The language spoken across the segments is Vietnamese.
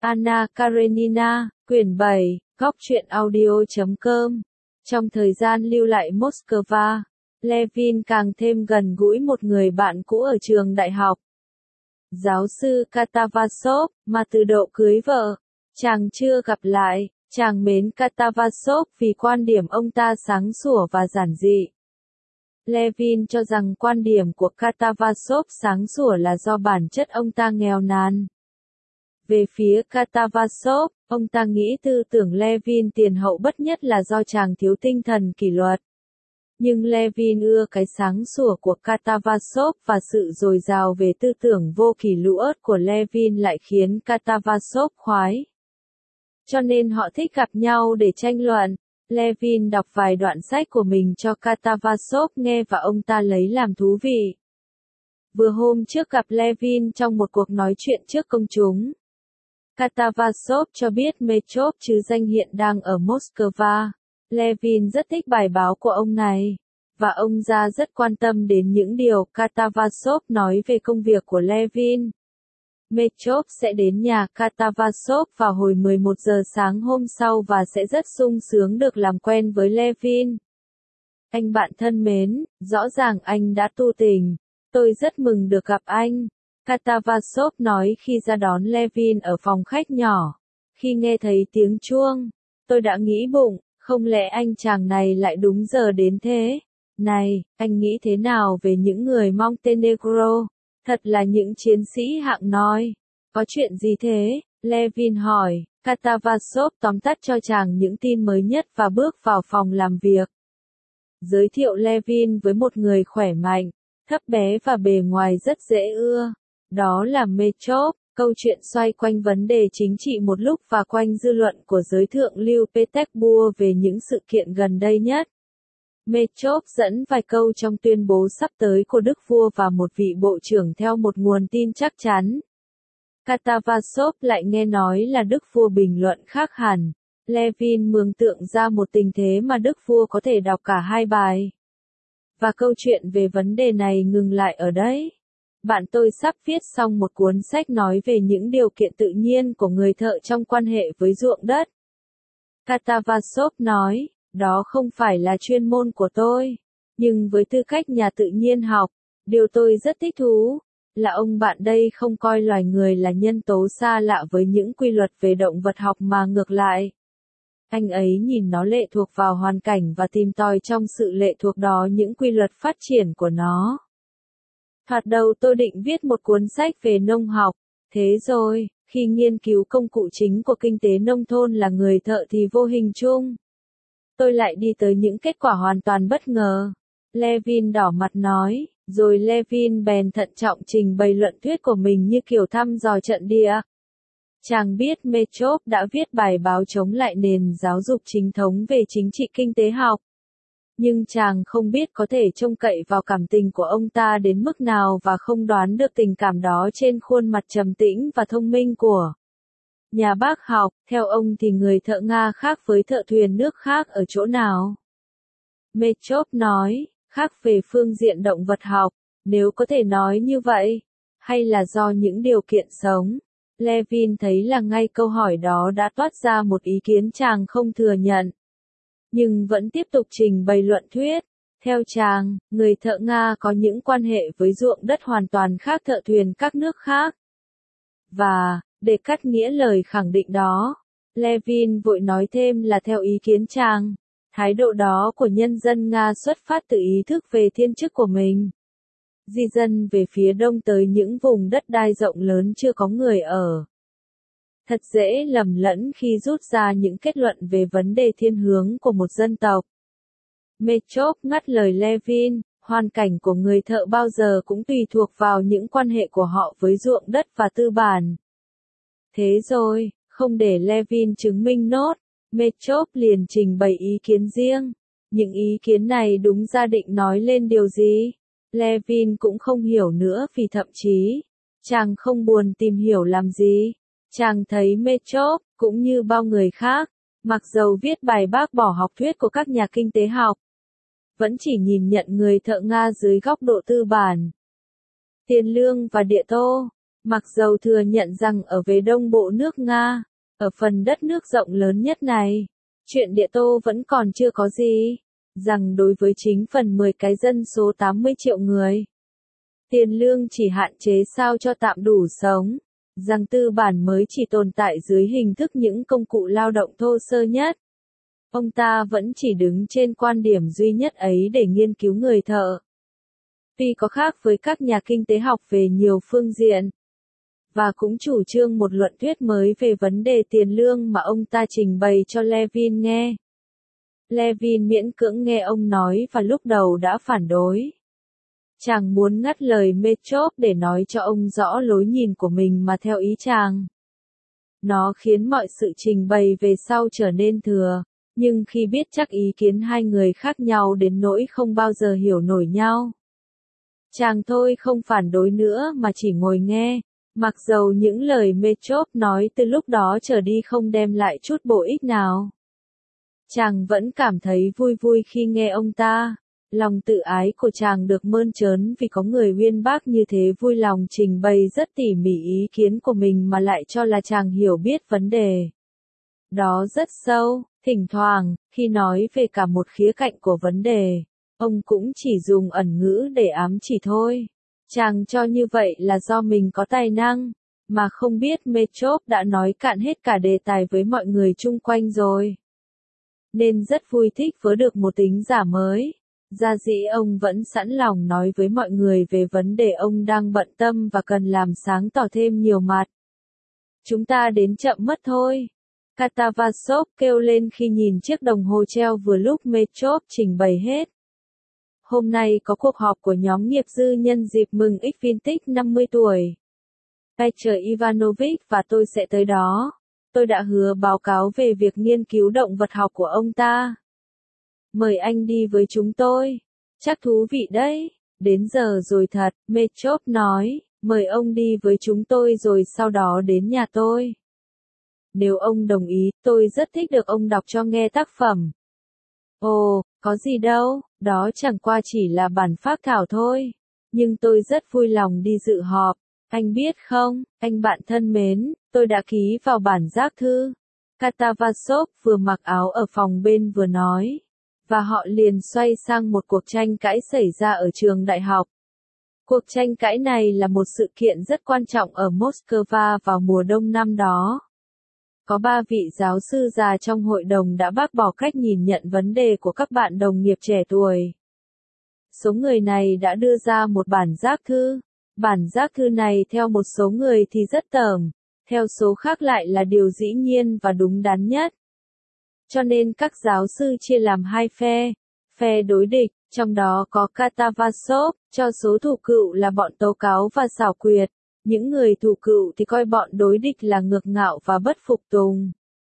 Anna Karenina, quyển 7, góc truyện audio.com. Trong thời gian lưu lại Moscow, Levin càng thêm gần gũi một người bạn cũ ở trường đại học. Giáo sư Katavasov, mà từ độ cưới vợ, chàng chưa gặp lại. Chàng mến Katavasov vì quan điểm ông ta sáng sủa và giản dị. Levin cho rằng quan điểm của Katavasov sáng sủa là do bản chất ông ta nghèo nàn. Về phía Katavasov, ông ta nghĩ tư tưởng Levin tiền hậu bất nhất là do chàng thiếu tinh thần kỷ luật. Nhưng Levin ưa cái sáng sủa của Katavasov và sự dồi dào về tư tưởng vô kỷ lũ ớt của Levin lại khiến Katavasov khoái. Cho nên họ thích gặp nhau để tranh luận. Levin đọc vài đoạn sách của mình cho Katavasov nghe và ông ta lấy làm thú vị. Vừa hôm trước gặp Levin trong một cuộc nói chuyện trước công chúng. Katavasov cho biết Mechov chứ danh hiện đang ở Moscow. Levin rất thích bài báo của ông này. Và ông ta rất quan tâm đến những điều Katavasov nói về công việc của Levin. Mechov sẽ đến nhà Katavasov vào hồi 11 giờ sáng hôm sau và sẽ rất sung sướng được làm quen với Levin. Anh bạn thân mến, rõ ràng anh đã tu tình. Tôi rất mừng được gặp anh. Katavasov nói khi ra đón Levin ở phòng khách nhỏ. Khi nghe thấy tiếng chuông, tôi đã nghĩ bụng, không lẽ anh chàng này lại đúng giờ đến thế? Này, anh nghĩ thế nào về những người Montenegro? Thật là những chiến sĩ hạng nói. Có chuyện gì thế? Levin hỏi. Katavasov tóm tắt cho chàng những tin mới nhất và bước vào phòng làm việc. Giới thiệu Levin với một người khỏe mạnh, thấp bé và bề ngoài rất dễ ưa. Đó là Mechov. Câu chuyện xoay quanh vấn đề chính trị một lúc và quanh dư luận của giới thượng lưu Petersburg về những sự kiện gần đây nhất. Mechov dẫn vài câu trong tuyên bố sắp tới của Đức Vua và một vị bộ trưởng theo một nguồn tin chắc chắn. Katavasov lại nghe nói là Đức Vua bình luận khác hẳn. Levin mường tượng ra một tình thế mà Đức Vua có thể đọc cả hai bài. Và câu chuyện về vấn đề này ngừng lại ở đấy. Bạn tôi sắp viết xong một cuốn sách nói về những điều kiện tự nhiên của người thợ trong quan hệ với ruộng đất. Katavasov nói, đó không phải là chuyên môn của tôi. Nhưng với tư cách nhà tự nhiên học, điều tôi rất thích thú là ông bạn đây không coi loài người là nhân tố xa lạ với những quy luật về động vật học mà ngược lại. Anh ấy nhìn nó lệ thuộc vào hoàn cảnh và tìm tòi trong sự lệ thuộc đó những quy luật phát triển của nó. Thoạt đầu tôi định viết một cuốn sách về nông học, thế rồi, khi nghiên cứu công cụ chính của kinh tế nông thôn là người thợ thì vô hình chung, tôi lại đi tới những kết quả hoàn toàn bất ngờ. Levin đỏ mặt nói, rồi Levin bèn thận trọng trình bày luận thuyết của mình như kiểu thăm dò trận địa. Chàng biết Mechov đã viết bài báo chống lại nền giáo dục chính thống về chính trị kinh tế học. Nhưng chàng không biết có thể trông cậy vào cảm tình của ông ta đến mức nào và không đoán được tình cảm đó trên khuôn mặt trầm tĩnh và thông minh của nhà bác học. Theo ông thì người thợ Nga khác với thợ thuyền nước khác ở chỗ nào? Mechov nói, khác về phương diện động vật học, nếu có thể nói như vậy, hay là do những điều kiện sống. Levin thấy là ngay câu hỏi đó đã toát ra một ý kiến chàng không thừa nhận. Nhưng vẫn tiếp tục trình bày luận thuyết. Theo chàng, người thợ Nga có những quan hệ với ruộng đất hoàn toàn khác thợ thuyền các nước khác. Và, để cắt nghĩa lời khẳng định đó, Levin vội nói thêm là theo ý kiến chàng, thái độ đó của nhân dân Nga xuất phát từ ý thức về thiên chức của mình. Di dân về phía đông tới những vùng đất đai rộng lớn chưa có người ở. Thật dễ lầm lẫn khi rút ra những kết luận về vấn đề thiên hướng của một dân tộc. Mechov ngắt lời Levin, hoàn cảnh của người thợ bao giờ cũng tùy thuộc vào những quan hệ của họ với ruộng đất và tư bản. Thế rồi, không để Levin chứng minh nốt, Mechov liền trình bày ý kiến riêng. Những ý kiến này đúng ra định nói lên điều gì? Levin cũng không hiểu nữa vì thậm chí, chàng không buồn tìm hiểu làm gì. Chàng thấy Mechov, cũng như bao người khác, mặc dầu viết bài bác bỏ học thuyết của các nhà kinh tế học, vẫn chỉ nhìn nhận người thợ Nga dưới góc độ tư bản, tiền lương và địa tô. Mặc dầu thừa nhận rằng ở về đông bộ nước Nga, ở phần đất nước rộng lớn nhất này, chuyện địa tô vẫn còn chưa có gì, rằng đối với chính phần 10 cái dân số 80 triệu người, tiền lương chỉ hạn chế sao cho tạm đủ sống, rằng tư bản mới chỉ tồn tại dưới hình thức những công cụ lao động thô sơ nhất. Ông ta vẫn chỉ đứng trên quan điểm duy nhất ấy để nghiên cứu người thợ. Tuy có khác với các nhà kinh tế học về nhiều phương diện, và cũng chủ trương một luận thuyết mới về vấn đề tiền lương mà ông ta trình bày cho Levin nghe. Levin miễn cưỡng nghe ông nói và lúc đầu đã phản đối. Chàng muốn ngắt lời Metrov để nói cho ông rõ lối nhìn của mình mà theo ý chàng. Nó khiến mọi sự trình bày về sau trở nên thừa, nhưng khi biết chắc ý kiến hai người khác nhau đến nỗi không bao giờ hiểu nổi nhau, chàng thôi không phản đối nữa mà chỉ ngồi nghe, mặc dầu những lời Metrov nói từ lúc đó trở đi không đem lại chút bổ ích nào. Chàng vẫn cảm thấy vui vui khi nghe ông ta. Lòng tự ái của chàng được mơn trớn vì có người uyên bác như thế vui lòng trình bày rất tỉ mỉ ý kiến của mình mà lại cho là chàng hiểu biết vấn đề đó rất sâu. Thỉnh thoảng, khi nói về cả một khía cạnh của vấn đề, ông cũng chỉ dùng ẩn ngữ để ám chỉ thôi. Chàng cho như vậy là do mình có tài năng, mà không biết Metrov đã nói cạn hết cả đề tài với mọi người chung quanh rồi. Nên rất vui thích với được một tính giả mới. Gia dĩ ông vẫn sẵn lòng nói với mọi người về vấn đề ông đang bận tâm và cần làm sáng tỏ thêm nhiều mặt. Chúng ta đến chậm mất thôi. Katavasov kêu lên khi nhìn chiếc đồng hồ treo vừa lúc Metrov trình bày hết. Hôm nay có cuộc họp của nhóm nghiệp dư nhân dịp mừng Xvintic 50 tuổi. Petr Ivanovich và tôi sẽ tới đó. Tôi đã hứa báo cáo về việc nghiên cứu động vật học của ông ta. Mời anh đi với chúng tôi. Chắc thú vị đấy. Đến giờ rồi thật, Metrov nói, mời ông đi với chúng tôi rồi sau đó đến nhà tôi. Nếu ông đồng ý, tôi rất thích được ông đọc cho nghe tác phẩm. Ồ, có gì đâu, đó chẳng qua chỉ là bản phác thảo thôi. Nhưng tôi rất vui lòng đi dự họp. Anh biết không, anh bạn thân mến, tôi đã ký vào bản giác thư. Katavasov vừa mặc áo ở phòng bên vừa nói. Và họ liền xoay sang một cuộc tranh cãi xảy ra ở trường đại học. Cuộc tranh cãi này là một sự kiện rất quan trọng ở Moscow vào mùa đông năm đó. Có 3 vị giáo sư già trong hội đồng đã bác bỏ cách nhìn nhận vấn đề của các bạn đồng nghiệp trẻ tuổi. Số người này đã đưa ra một bản giác thư. Bản giác thư này theo một số người thì rất tởm, theo số khác lại là điều dĩ nhiên và đúng đắn nhất. Cho nên các giáo sư chia làm hai phe đối địch, trong đó có Katavasov, cho số thủ cựu là bọn tố cáo và xảo quyệt, những người thủ cựu thì coi bọn đối địch là ngược ngạo và bất phục tùng.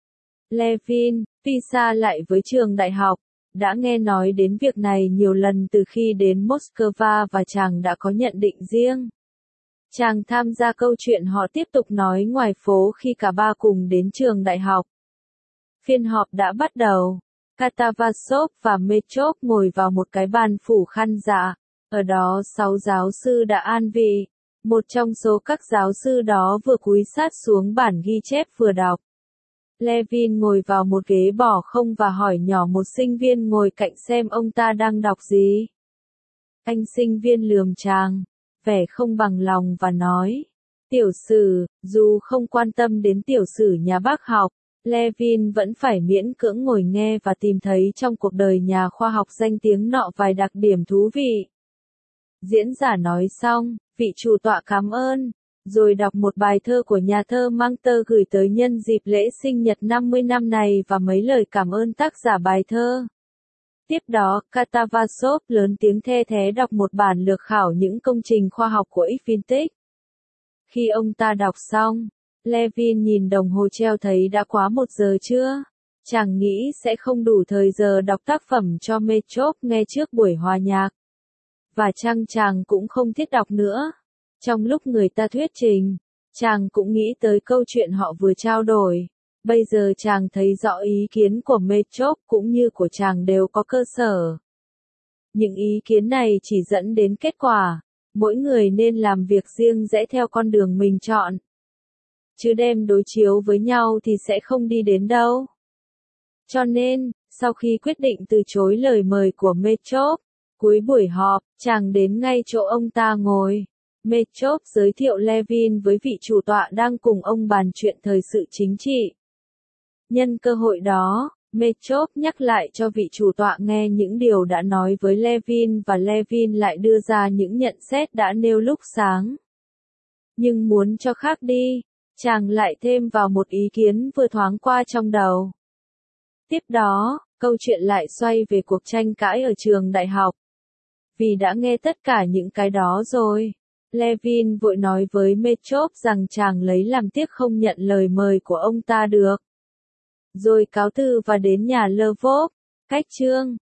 Levin, tuy xa lại với trường đại học, đã nghe nói đến việc này nhiều lần từ khi đến Moscow và chàng đã có nhận định riêng. Chàng tham gia câu chuyện họ tiếp tục nói ngoài phố khi cả ba cùng đến trường đại học. Phiên họp đã bắt đầu. Katavasov và Metrov ngồi vào một cái bàn phủ khăn dạ. Ở đó 6 giáo sư đã an vị. Một trong số các giáo sư đó vừa cúi sát xuống bản ghi chép vừa đọc. Levin ngồi vào một ghế bỏ không và hỏi nhỏ một sinh viên ngồi cạnh xem ông ta đang đọc gì. Anh sinh viên lườm chàng, vẻ không bằng lòng và nói. Tiểu sử, dù không quan tâm đến tiểu sử nhà bác học, Levin vẫn phải miễn cưỡng ngồi nghe và tìm thấy trong cuộc đời nhà khoa học danh tiếng nọ vài đặc điểm thú vị. Diễn giả nói xong, vị chủ tọa cảm ơn, rồi đọc một bài thơ của nhà thơ Mangter gửi tới nhân dịp lễ sinh nhật 50 năm này và mấy lời cảm ơn tác giả bài thơ. Tiếp đó, Katavasov lớn tiếng the thé đọc một bản lược khảo những công trình khoa học của Xvintic. Khi ông ta đọc xong, Levin nhìn đồng hồ treo thấy đã quá 1 giờ trưa. Chàng nghĩ sẽ không đủ thời giờ đọc tác phẩm cho Metrov nghe trước buổi hòa nhạc. Và chàng cũng không thiết đọc nữa. Trong lúc người ta thuyết trình, chàng cũng nghĩ tới câu chuyện họ vừa trao đổi. Bây giờ chàng thấy rõ ý kiến của Metrov cũng như của chàng đều có cơ sở. Những ý kiến này chỉ dẫn đến kết quả. mỗi người nên làm việc riêng rẽ theo con đường mình chọn. Chứ đem đối chiếu với nhau thì sẽ không đi đến đâu. Cho nên, sau khi quyết định từ chối lời mời của Metrop, cuối buổi họp, chàng đến ngay chỗ ông ta ngồi. Metrop giới thiệu Levin với vị chủ tọa đang cùng ông bàn chuyện thời sự chính trị. Nhân cơ hội đó, Metrop nhắc lại cho vị chủ tọa nghe những điều đã nói với Levin và Levin lại đưa ra những nhận xét đã nêu lúc sáng. Nhưng muốn cho khác đi, chàng lại thêm vào một ý kiến vừa thoáng qua trong đầu. Tiếp đó, câu chuyện lại xoay về cuộc tranh cãi ở trường đại học. Vì đã nghe tất cả những cái đó rồi, Levin vội nói với Metrop rằng chàng lấy làm tiếc không nhận lời mời của ông ta được. Rồi cáo từ và đến nhà Lvov. Cách chương